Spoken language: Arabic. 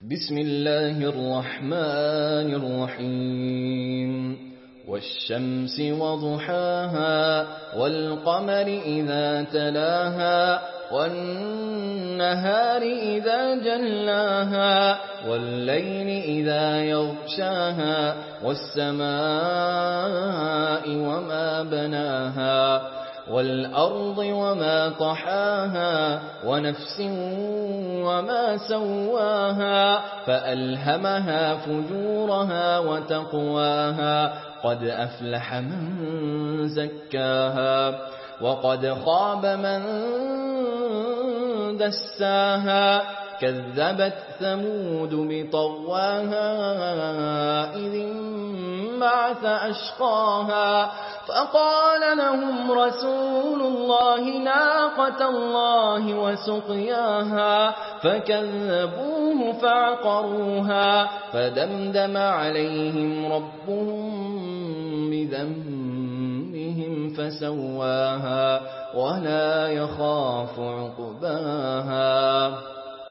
بسم الله الرحمن الرحيم والشمس وضحاها والقمر إذا تلاها والنهار إذا جلاها والليل إذا يغشاها والسماء وما بناها والأرض وما طحاها ونفس وما سواها فألهمها فجورها وتقواها قد أفلح من زكاها وقد خاب من دساها كذبت ثمود بطغواها إذ انبعث أشقاها فقال لهم رسول الله ناقة الله وسقياها فكذبوه فعقروها فدمدم عليهم ربهم بذنبهم فسواها ولا يخاف عقباها